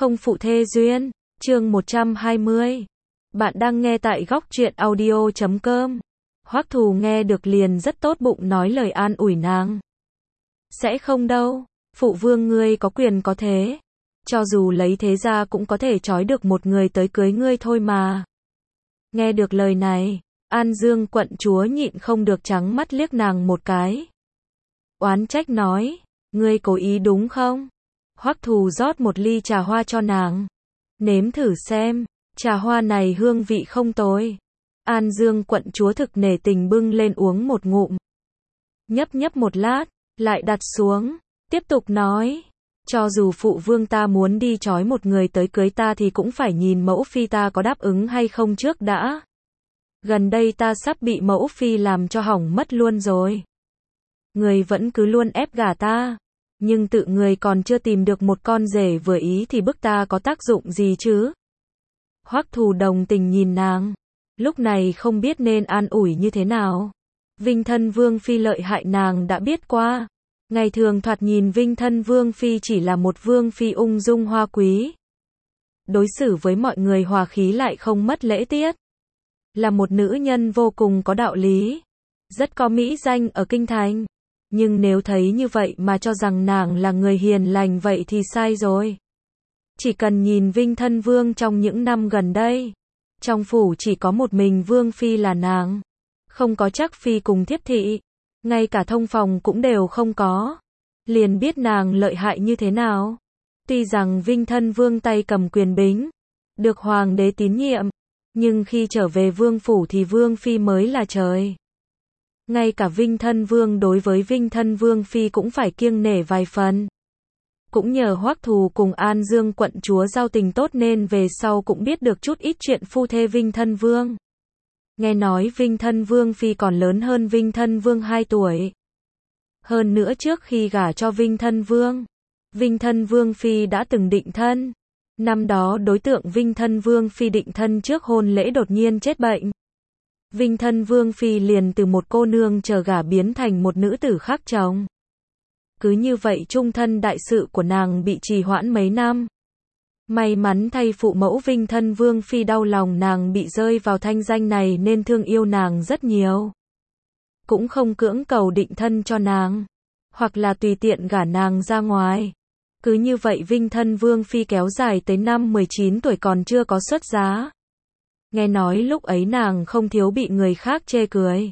Không phụ thê duyên, chương 120. Bạn đang nghe tại góc truyện audio.com. Hoắc Thù nghe được liền rất tốt bụng nói lời an ủi nàng. Sẽ không đâu, phụ vương ngươi có quyền có thế. Cho dù lấy thế ra cũng có thể trói được một người tới cưới ngươi thôi mà. Nghe được lời này, An Dương quận chúa nhịn không được trắng mắt liếc nàng một cái. Oán trách nói, ngươi cố ý đúng không? Hoắc Thù rót một ly trà hoa cho nàng. Nếm thử xem, trà hoa này hương vị không tồi. An Dương quận chúa thực nể tình bưng lên uống một ngụm. Nhấp nhấp một lát, lại đặt xuống, tiếp tục nói. Cho dù phụ vương ta muốn đi trói một người tới cưới ta thì cũng phải nhìn mẫu phi ta có đáp ứng hay không trước đã. Gần đây ta sắp bị mẫu phi làm cho hỏng mất luôn rồi. Người vẫn cứ luôn ép gả ta. Nhưng tự người còn chưa tìm được một con rể vừa ý thì bức ta có tác dụng gì chứ? Hoắc Thù đồng tình nhìn nàng. Lúc này không biết nên an ủi như thế nào. Vinh thân vương phi lợi hại nàng đã biết qua. Ngày thường thoạt nhìn Vinh thân vương phi chỉ là một vương phi ung dung hoa quý. Đối xử với mọi người hòa khí lại không mất lễ tiết. Là một nữ nhân vô cùng có đạo lý. Rất có mỹ danh ở kinh thành. Nhưng nếu thấy như vậy mà cho rằng nàng là người hiền lành vậy thì sai rồi. Chỉ cần nhìn Vinh thân vương trong những năm gần đây. Trong phủ chỉ có một mình vương phi là nàng. Không có chắc phi cùng thiếp thị. Ngay cả thông phòng cũng đều không có. Liền biết nàng lợi hại như thế nào. Tuy rằng Vinh thân vương tay cầm quyền bính. Được hoàng đế tín nhiệm. Nhưng khi trở về vương phủ thì vương phi mới là trời. Ngay cả Vinh thân vương đối với Vinh thân vương phi cũng phải kiêng nể vài phần. Cũng nhờ Hoắc Thù cùng An Dương quận chúa giao tình tốt nên về sau cũng biết được chút ít chuyện phu thê Vinh thân vương. Nghe nói Vinh thân vương phi còn lớn hơn Vinh thân vương 2 tuổi. Hơn nữa trước khi gả cho Vinh thân vương phi đã từng định thân. Năm đó đối tượng Vinh thân vương phi định thân trước hôn lễ đột nhiên chết bệnh. Vinh thân vương phi liền từ một cô nương chờ gả biến thành một nữ tử khác chồng. Cứ như vậy chung thân đại sự của nàng bị trì hoãn mấy năm. May mắn thay phụ mẫu Vinh thân vương phi đau lòng nàng bị rơi vào thanh danh này nên thương yêu nàng rất nhiều. Cũng không cưỡng cầu định thân cho nàng. Hoặc là tùy tiện gả nàng ra ngoài. Cứ như vậy Vinh thân vương phi kéo dài tới năm 19 tuổi còn chưa có xuất giá. Nghe nói lúc ấy nàng không thiếu bị người khác chê cười.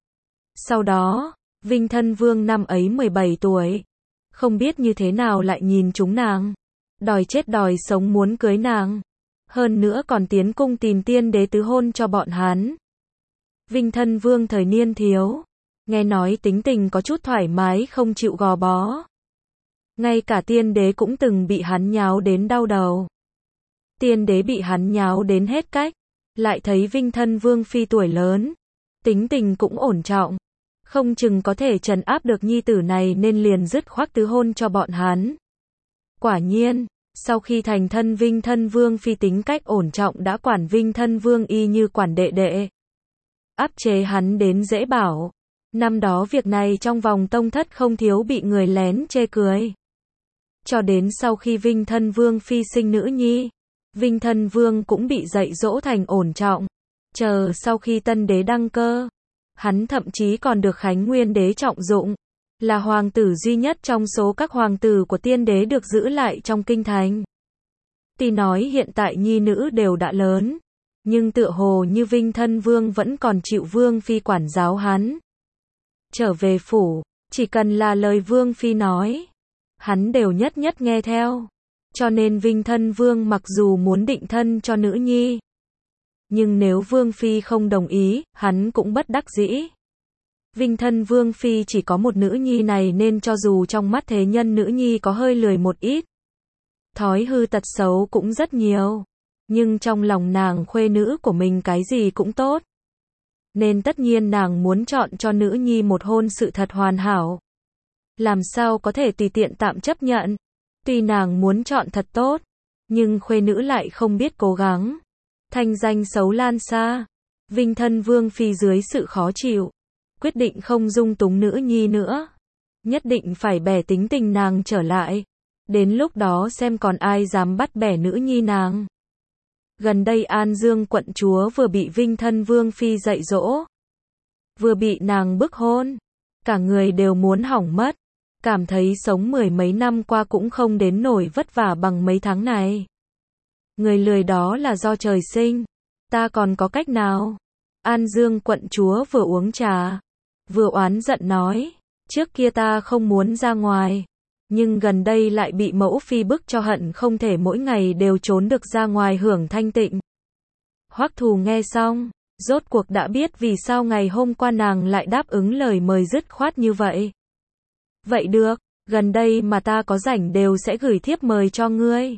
Sau đó, Vinh thân vương năm ấy 17 tuổi. Không biết như thế nào lại nhìn chúng nàng. Đòi chết đòi sống muốn cưới nàng. Hơn nữa còn tiến cung tìm tiên đế tứ hôn cho bọn hắn. Vinh thân vương thời niên thiếu. Nghe nói tính tình có chút thoải mái không chịu gò bó. Ngay cả tiên đế cũng từng bị hắn nháo đến đau đầu. Tiên đế bị hắn nháo đến hết cách. Lại thấy Vinh thân vương phi tuổi lớn. Tính tình cũng ổn trọng. Không chừng có thể trấn áp được nhi tử này nên liền dứt khoát tứ hôn cho bọn hắn. Quả nhiên, sau khi thành thân Vinh thân vương phi tính cách ổn trọng đã quản Vinh thân vương y như quản đệ đệ. Áp chế hắn đến dễ bảo. Năm đó việc này trong vòng tông thất không thiếu bị người lén chê cười. Cho đến sau khi Vinh thân vương phi sinh nữ nhi. Vinh thân vương cũng bị dạy dỗ thành ổn trọng. Chờ sau khi tân đế đăng cơ. Hắn thậm chí còn được Khánh Nguyên đế trọng dụng. Là hoàng tử duy nhất trong số các hoàng tử của tiên đế được giữ lại trong kinh thành. Tuy nói hiện tại nhi nữ đều đã lớn. Nhưng tựa hồ như Vinh thân vương vẫn còn chịu vương phi quản giáo hắn. Trở về phủ, chỉ cần là lời vương phi nói. Hắn đều nhất nhất nghe theo. Cho nên Vinh thân vương mặc dù muốn định thân cho nữ nhi. Nhưng nếu vương phi không đồng ý, hắn cũng bất đắc dĩ. Vinh thân vương phi chỉ có một nữ nhi này nên cho dù trong mắt thế nhân nữ nhi có hơi lười một ít. Thói hư tật xấu cũng rất nhiều. Nhưng trong lòng nàng khuê nữ của mình cái gì cũng tốt. Nên tất nhiên nàng muốn chọn cho nữ nhi một hôn sự thật hoàn hảo. Làm sao có thể tùy tiện tạm chấp nhận. Tuy nàng muốn chọn thật tốt, nhưng khuê nữ lại không biết cố gắng. Thanh danh xấu lan xa. Vinh thân vương phi dưới sự khó chịu. Quyết định không dung túng nữ nhi nữa. Nhất định phải bẻ tính tình nàng trở lại. Đến lúc đó xem còn ai dám bắt bẻ nữ nhi nàng. Gần đây An Dương quận chúa vừa bị Vinh Thân Vương Phi dạy dỗ, vừa bị nàng bức hôn. Cả người đều muốn hỏng mất. Cảm thấy sống mười mấy năm qua cũng không đến nổi vất vả bằng mấy tháng này. Người lười đó là do trời sinh. Ta còn có cách nào? An Dương quận chúa vừa uống trà, vừa oán giận nói. Trước kia ta không muốn ra ngoài, nhưng gần đây lại bị mẫu phi bức cho hận không thể mỗi ngày đều trốn được ra ngoài hưởng thanh tịnh. Hoắc Thù nghe xong, rốt cuộc đã biết vì sao ngày hôm qua nàng lại đáp ứng lời mời dứt khoát như vậy. Vậy được, gần đây mà ta có rảnh đều sẽ gửi thiếp mời cho ngươi.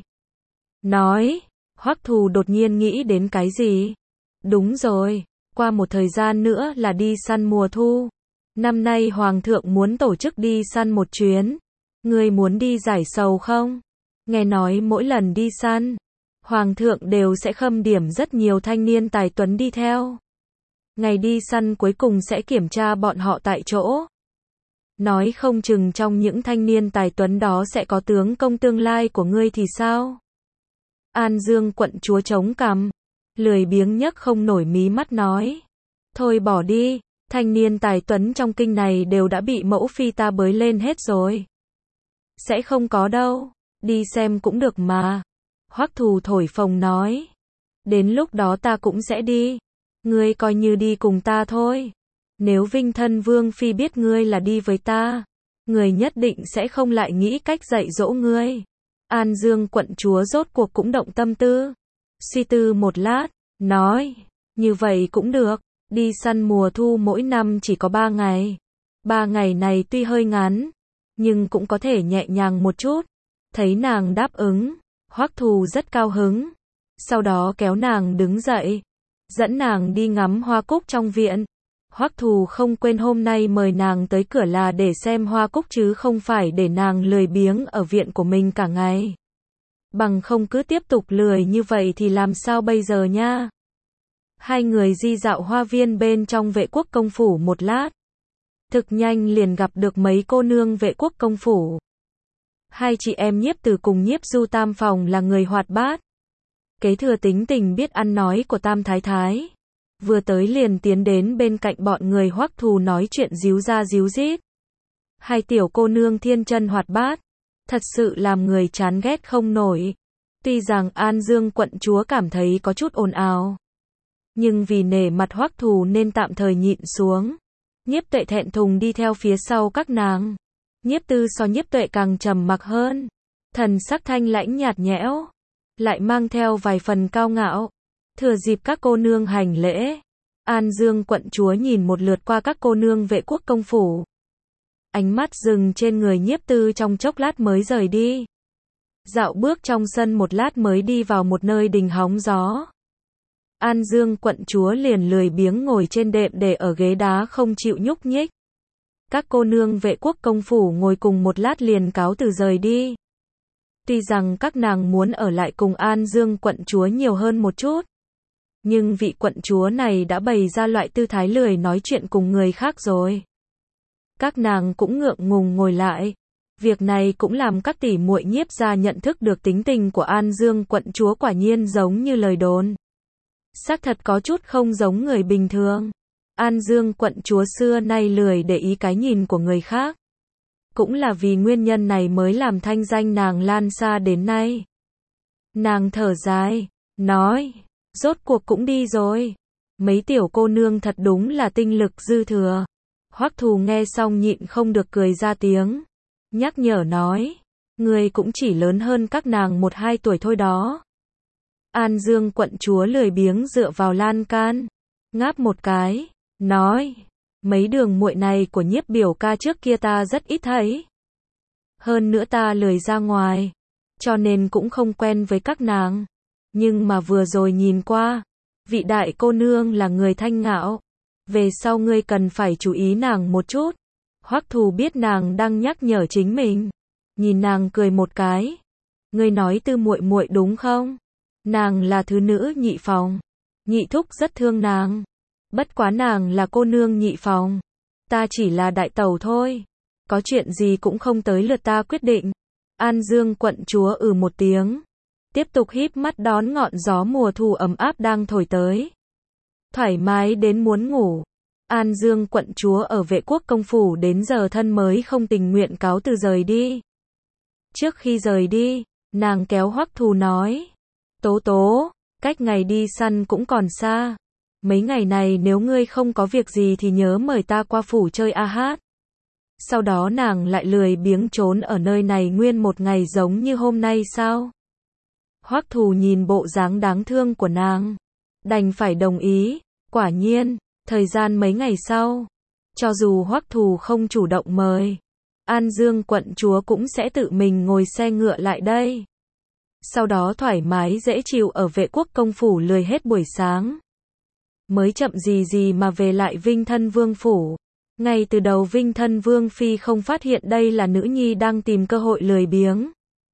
Nói, Hoắc Thù đột nhiên nghĩ đến cái gì? Đúng rồi, qua một thời gian nữa là đi săn mùa thu. Năm nay Hoàng thượng muốn tổ chức đi săn một chuyến. Ngươi muốn đi giải sầu không? Nghe nói mỗi lần đi săn, Hoàng thượng đều sẽ khâm điểm rất nhiều thanh niên tài tuấn đi theo. Ngày đi săn cuối cùng sẽ kiểm tra bọn họ tại chỗ. Nói không chừng trong những thanh niên tài tuấn đó sẽ có tướng công tương lai của ngươi thì sao? An Dương quận chúa chống cằm, lười biếng nhấc không nổi mí mắt nói. Thôi bỏ đi, thanh niên tài tuấn trong kinh này đều đã bị mẫu phi ta bới lên hết rồi. Sẽ không có đâu, đi xem cũng được mà. Hoắc Thù thổi phồng nói. Đến lúc đó ta cũng sẽ đi. Ngươi coi như đi cùng ta thôi. Nếu Vinh Thân Vương Phi biết ngươi là đi với ta, người nhất định sẽ không lại nghĩ cách dạy dỗ ngươi. An Dương quận chúa rốt cuộc cũng động tâm tư. Suy tư một lát, nói, như vậy cũng được, đi săn mùa thu mỗi năm chỉ có 3 ngày. 3 ngày này tuy hơi ngắn, nhưng cũng có thể nhẹ nhàng một chút. Thấy nàng đáp ứng, Hoắc Thù rất cao hứng. Sau đó kéo nàng đứng dậy, dẫn nàng đi ngắm hoa cúc trong viện. Hoắc Thù không quên hôm nay mời nàng tới cửa là để xem hoa cúc chứ không phải để nàng lười biếng ở viện của mình cả ngày. Bằng không cứ tiếp tục lười như vậy thì làm sao bây giờ nha. Hai người đi dạo hoa viên bên trong Vệ Quốc công phủ một lát. Thực nhanh liền gặp được mấy cô nương Vệ Quốc công phủ. Hai chị em Nhiếp Từ cùng Nhiếp Du tam phòng là người hoạt bát, kế thừa tính tình biết ăn nói của Tam thái thái. Vừa tới liền tiến đến bên cạnh bọn người Hoắc Thù nói chuyện díu ra díu dít. Hai tiểu cô nương thiên chân hoạt bát, thật sự làm người chán ghét không nổi. Tuy rằng An Dương quận chúa cảm thấy có chút ồn ào, nhưng vì nể mặt Hoắc Thù nên tạm thời nhịn xuống. Nhiếp Tuệ thẹn thùng đi theo phía sau các nàng. Nhiếp Tư so Nhiếp Tuệ càng trầm mặc hơn, thần sắc thanh lãnh nhạt nhẽo, lại mang theo vài phần cao ngạo. Thừa dịp các cô nương hành lễ, An Dương quận chúa nhìn một lượt qua các cô nương Vệ Quốc công phủ. Ánh mắt dừng trên người Nhiếp Tư trong chốc lát mới rời đi. Dạo bước trong sân một lát mới đi vào một nơi đình hóng gió. An Dương quận chúa liền lười biếng ngồi trên đệm để ở ghế đá không chịu nhúc nhích. Các cô nương Vệ Quốc công phủ ngồi cùng một lát liền cáo từ rời đi. Tuy rằng các nàng muốn ở lại cùng An Dương quận chúa nhiều hơn một chút, nhưng vị quận chúa này đã bày ra loại tư thái lười nói chuyện cùng người khác rồi. Các nàng cũng ngượng ngùng ngồi lại. Việc này cũng làm các tỷ muội Nhiếp gia nhận thức được tính tình của An Dương quận chúa quả nhiên giống như lời đồn. Xác thật có chút không giống người bình thường. An Dương quận chúa xưa nay lười để ý cái nhìn của người khác. Cũng là vì nguyên nhân này mới làm thanh danh nàng lan xa đến nay. Nàng thở dài, nói, rốt cuộc cũng đi rồi. Mấy tiểu cô nương thật đúng là tinh lực dư thừa. Hoắc Thù nghe xong nhịn không được cười ra tiếng. Nhắc nhở nói, người cũng chỉ lớn hơn các nàng 1-2 tuổi thôi đó. An Dương quận chúa lười biếng dựa vào lan can, ngáp một cái, nói, mấy đường muội này của Nhiếp biểu ca trước kia ta rất ít thấy. Hơn nữa ta lười ra ngoài, cho nên cũng không quen với các nàng. Nhưng mà vừa rồi nhìn qua, vị đại cô nương là người thanh ngạo. Về sau ngươi cần phải chú ý nàng một chút. Hoắc Thù biết nàng đang nhắc nhở chính mình, nhìn nàng cười một cái. Ngươi nói Tư muội muội đúng không? Nàng là thứ nữ nhị phòng, nhị thúc rất thương nàng. Bất quá nàng là cô nương nhị phòng, ta chỉ là đại tẩu thôi. Có chuyện gì cũng không tới lượt ta quyết định. An Dương quận chúa một tiếng. Tiếp tục híp mắt đón ngọn gió mùa thu ấm áp đang thổi tới. Thoải mái đến muốn ngủ. An Dương quận chúa ở Vệ Quốc công phủ đến giờ thân mới không tình nguyện cáo từ rời đi. Trước khi rời đi, nàng kéo Hoắc Thù nói. Tố tố, cách ngày đi săn cũng còn xa. Mấy ngày này nếu ngươi không có việc gì thì nhớ mời ta qua phủ chơi a hát. Sau đó nàng lại lười biếng trốn ở nơi này nguyên một ngày giống như hôm nay sao? Hoắc Thù nhìn bộ dáng đáng thương của nàng, đành phải đồng ý. Quả nhiên, thời gian mấy ngày sau, cho dù Hoắc Thù không chủ động mời, An Dương quận chúa cũng sẽ tự mình ngồi xe ngựa lại đây. Sau đó thoải mái dễ chịu ở Vệ Quốc công phủ lười hết buổi sáng. Mới chậm gì mà về lại Vinh Thân Vương phủ. Ngay từ đầu Vinh Thân Vương phi không phát hiện đây là nữ nhi đang tìm cơ hội lười biếng.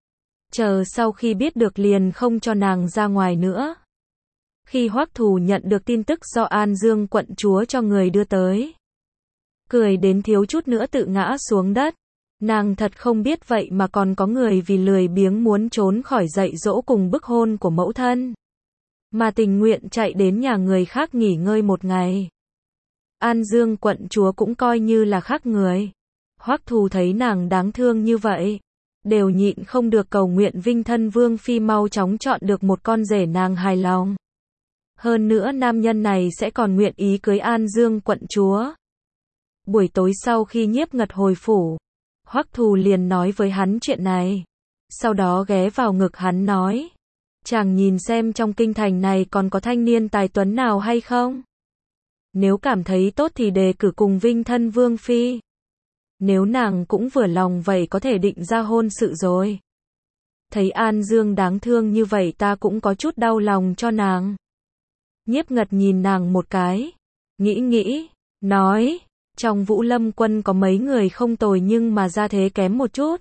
Chờ sau khi biết được liền không cho nàng ra ngoài nữa. Khi Hoắc Thù nhận được tin tức do An Dương quận chúa cho người đưa tới, cười đến thiếu chút nữa tự ngã xuống đất. Nàng thật không biết vậy mà còn có người vì lười biếng muốn trốn khỏi dạy dỗ cùng bức hôn của mẫu thân, mà tình nguyện chạy đến nhà người khác nghỉ ngơi một ngày. An Dương quận chúa cũng coi như là khác người. Hoắc Thù thấy nàng đáng thương như vậy, đều nhịn không được cầu nguyện Vinh Thân Vương phi mau chóng chọn được một con rể nàng hài lòng. Hơn nữa nam nhân này sẽ còn nguyện ý cưới An Dương quận chúa. Buổi tối sau khi Nhiếp Ngật hồi phủ, Hoắc Thù liền nói với hắn chuyện này. Sau đó ghé vào ngực hắn nói. Chàng nhìn xem trong kinh thành này còn có thanh niên tài tuấn nào hay không? Nếu cảm thấy tốt thì đề cử cùng Vinh Thân Vương phi. Nếu nàng cũng vừa lòng vậy có thể định ra hôn sự rồi. Thấy An Dương đáng thương như vậy ta cũng có chút đau lòng cho nàng. Nhiếp Ngật nhìn nàng một cái, nghĩ, nói, trong Vũ Lâm quân có mấy người không tồi nhưng mà gia thế kém một chút.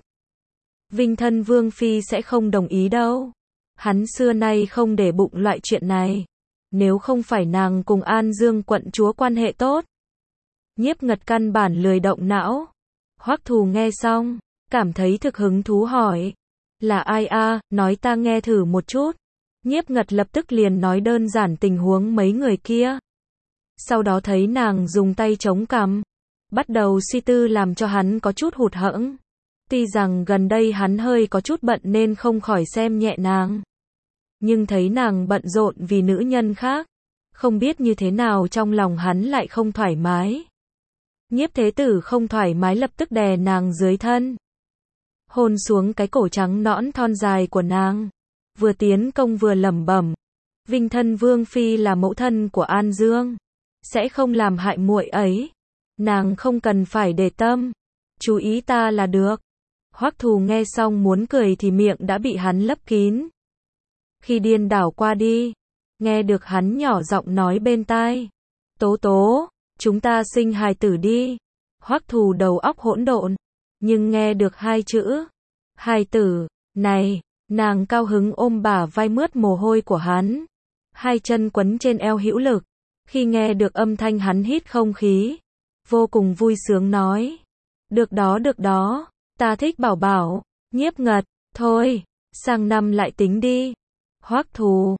Vinh Thân Vương phi sẽ không đồng ý đâu. Hắn xưa nay không để bụng loại chuyện này. Nếu không phải nàng cùng An Dương quận chúa quan hệ tốt. Nhiếp Ngật căn bản lười động não. Hoắc Thù nghe xong, cảm thấy thực hứng thú hỏi. Là ai a, nói ta nghe thử một chút. Nhiếp Ngật lập tức liền nói đơn giản tình huống mấy người kia. Sau đó thấy nàng dùng tay chống cằm, bắt đầu suy tư làm cho hắn có chút hụt hẫng. Tuy rằng gần đây hắn hơi có chút bận nên không khỏi xem nhẹ nàng. Nhưng thấy nàng bận rộn vì nữ nhân khác, không biết như thế nào trong lòng hắn lại không thoải mái. Nhiếp Thế Tử không thoải mái lập tức đè nàng dưới thân, hôn xuống cái cổ trắng nõn thon dài của nàng, vừa tiến công vừa lẩm bẩm, Vinh Thân Vương phi là mẫu thân của An Dương, sẽ không làm hại muội ấy, nàng không cần phải để tâm, chú ý ta là được. Hoắc Thù nghe xong muốn cười thì miệng đã bị hắn lấp kín. Khi điên đảo qua đi, nghe được hắn nhỏ giọng nói bên tai, Tố tố, chúng ta sinh hài tử đi. Hoắc Thù đầu óc hỗn độn, nhưng nghe được hai chữ hài tử này, nàng cao hứng ôm bả vai mướt mồ hôi của hắn, hai chân quấn trên eo hữu lực. Khi nghe được âm thanh hắn hít không khí, vô cùng vui sướng nói, được đó, ta thích bảo bảo. Nhiếp Ngật, thôi, sang năm lại tính đi. Hoắc Thù,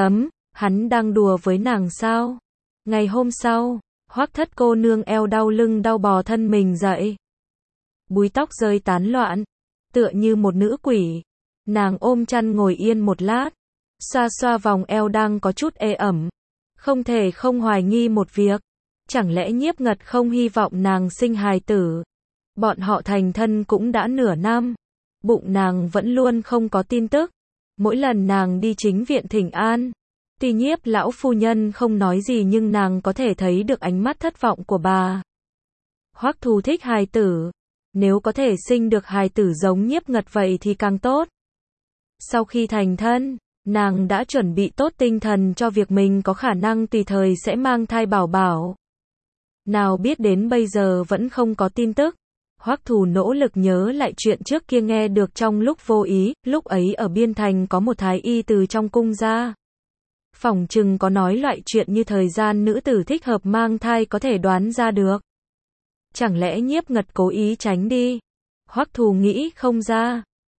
hắn đang đùa với nàng sao? Ngày hôm sau, Hoắc Thất cô nương eo đau lưng đau bò thân mình dậy. Búi tóc rơi tán loạn, tựa như một nữ quỷ. Nàng ôm chăn ngồi yên một lát, xoa xoa vòng eo đang có chút ê ẩm. Không thể không hoài nghi một việc. Chẳng lẽ Nhiếp Ngật không hy vọng nàng sinh hài tử? Bọn họ thành thân cũng đã nửa năm. Bụng nàng vẫn luôn không có tin tức. Mỗi lần nàng đi chính viện thỉnh an, tuy Nhiếp lão phu nhân không nói gì nhưng nàng có thể thấy được ánh mắt thất vọng của bà. Hoắc Thù thích hài tử. Nếu có thể sinh được hài tử giống Nhiếp Ngật vậy thì càng tốt. Sau khi thành thân, nàng đã chuẩn bị tốt tinh thần cho việc mình có khả năng tùy thời sẽ mang thai bảo bảo. Nào biết đến bây giờ vẫn không có tin tức. Hoắc Thù nỗ lực nhớ lại chuyện trước kia nghe được trong lúc vô ý, lúc ấy ở Biên Thành có một thái y từ trong cung ra. Phỏng chừng có nói loại chuyện như thời gian nữ tử thích hợp mang thai có thể đoán ra được. Chẳng lẽ Nhiếp Ngật cố ý tránh đi? Hoắc Thù nghĩ không ra.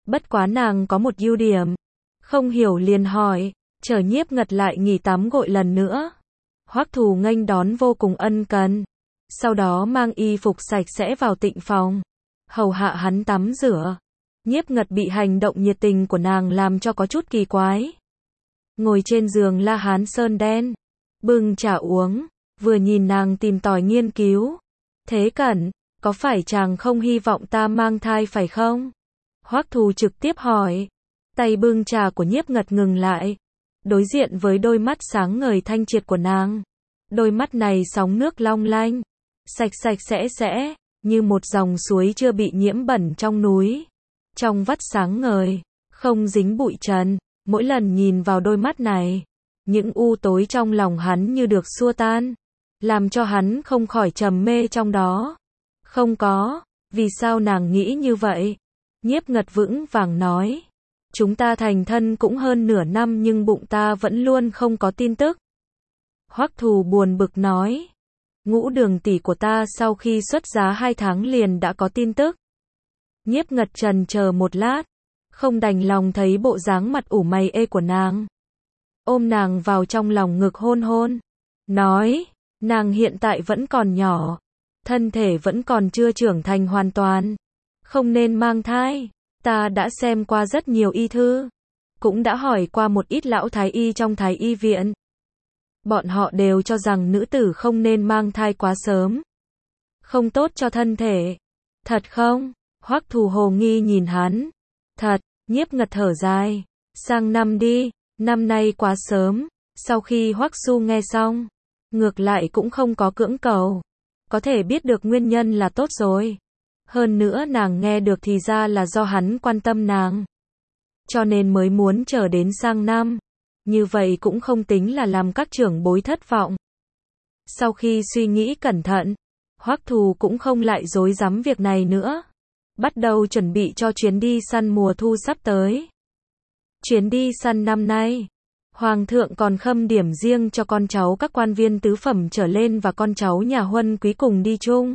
Bất quá nàng có một ưu điểm. Không hiểu liền hỏi, chờ Nhiếp Ngật lại nghỉ tắm gội lần nữa. Hoắc Thù nghênh đón vô cùng ân cần. Sau đó mang y phục sạch sẽ vào tịnh phòng. Hầu hạ hắn tắm rửa. Nhiếp Ngật bị hành động nhiệt tình của nàng làm cho có chút kỳ quái. Ngồi trên giường La Hán sơn đen. Bưng trà uống. Vừa nhìn nàng tìm tòi nghiên cứu. Thế Cẩn, có phải chàng không hy vọng ta mang thai phải không? Hoắc Thù trực tiếp hỏi. Tay bưng trà của Nhiếp Ngật ngừng lại. Đối diện với đôi mắt sáng ngời thanh triệt của nàng. Đôi mắt này sóng nước long lanh. Sạch sạch sẽ, như một dòng suối chưa bị nhiễm bẩn trong núi. Trong vắt sáng ngời, không dính bụi trần. Mỗi lần nhìn vào đôi mắt này, những u tối trong lòng hắn như được xua tan. Làm cho hắn không khỏi trầm mê trong đó. Không có, vì sao nàng nghĩ như vậy? Nhiếp Ngật vững vàng nói. Chúng ta thành thân cũng hơn nửa năm nhưng bụng ta vẫn luôn không có tin tức. Hoắc Thù buồn bực nói. Ngũ Đường tỷ của ta sau khi xuất giá 2 tháng liền đã có tin tức. Nhiếp Ngật trần chờ một lát. Không đành lòng thấy bộ dáng mặt ủ mày ê của nàng. Ôm nàng vào trong lòng ngực hôn hôn. Nói, nàng hiện tại vẫn còn nhỏ. Thân thể vẫn còn chưa trưởng thành hoàn toàn. Không nên mang thai. Ta đã xem qua rất nhiều y thư. Cũng đã hỏi qua một ít lão thái y trong thái y viện. Bọn họ đều cho rằng nữ tử không nên mang thai quá sớm. Không tốt cho thân thể. Thật không? Hoắc Thù hồ nghi nhìn hắn. Thật, Nhiếp Ngật thở dài. Sang năm đi, năm nay quá sớm. Sau khi Hoắc Su nghe xong, ngược lại cũng không có cưỡng cầu. Có thể biết được nguyên nhân là tốt rồi. Hơn nữa nàng nghe được thì ra là do hắn quan tâm nàng. Cho nên mới muốn chờ đến sang năm. Như vậy cũng không tính là làm các trưởng bối thất vọng. Sau khi suy nghĩ cẩn thận, Hoắc Thù cũng không lại dối dám việc này nữa. Bắt đầu chuẩn bị cho chuyến đi săn mùa thu sắp tới. Chuyến đi săn năm nay, Hoàng thượng còn khâm điểm riêng cho con cháu các quan viên tứ phẩm trở lên và con cháu nhà huân quý cùng đi chung.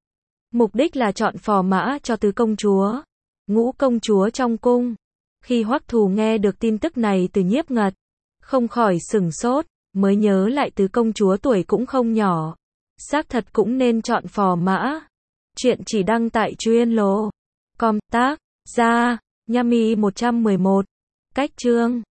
Mục đích là chọn phò mã cho tứ công chúa, ngũ công chúa trong cung. Khi Hoắc Thù nghe được tin tức này từ Nhiếp Ngật, không khỏi sửng sốt, mới nhớ lại tứ công chúa tuổi cũng không nhỏ. Xác thật cũng nên chọn phò mã. Chuyện chỉ đăng tại Truyện.com tác ra, Yami 111. Cách chương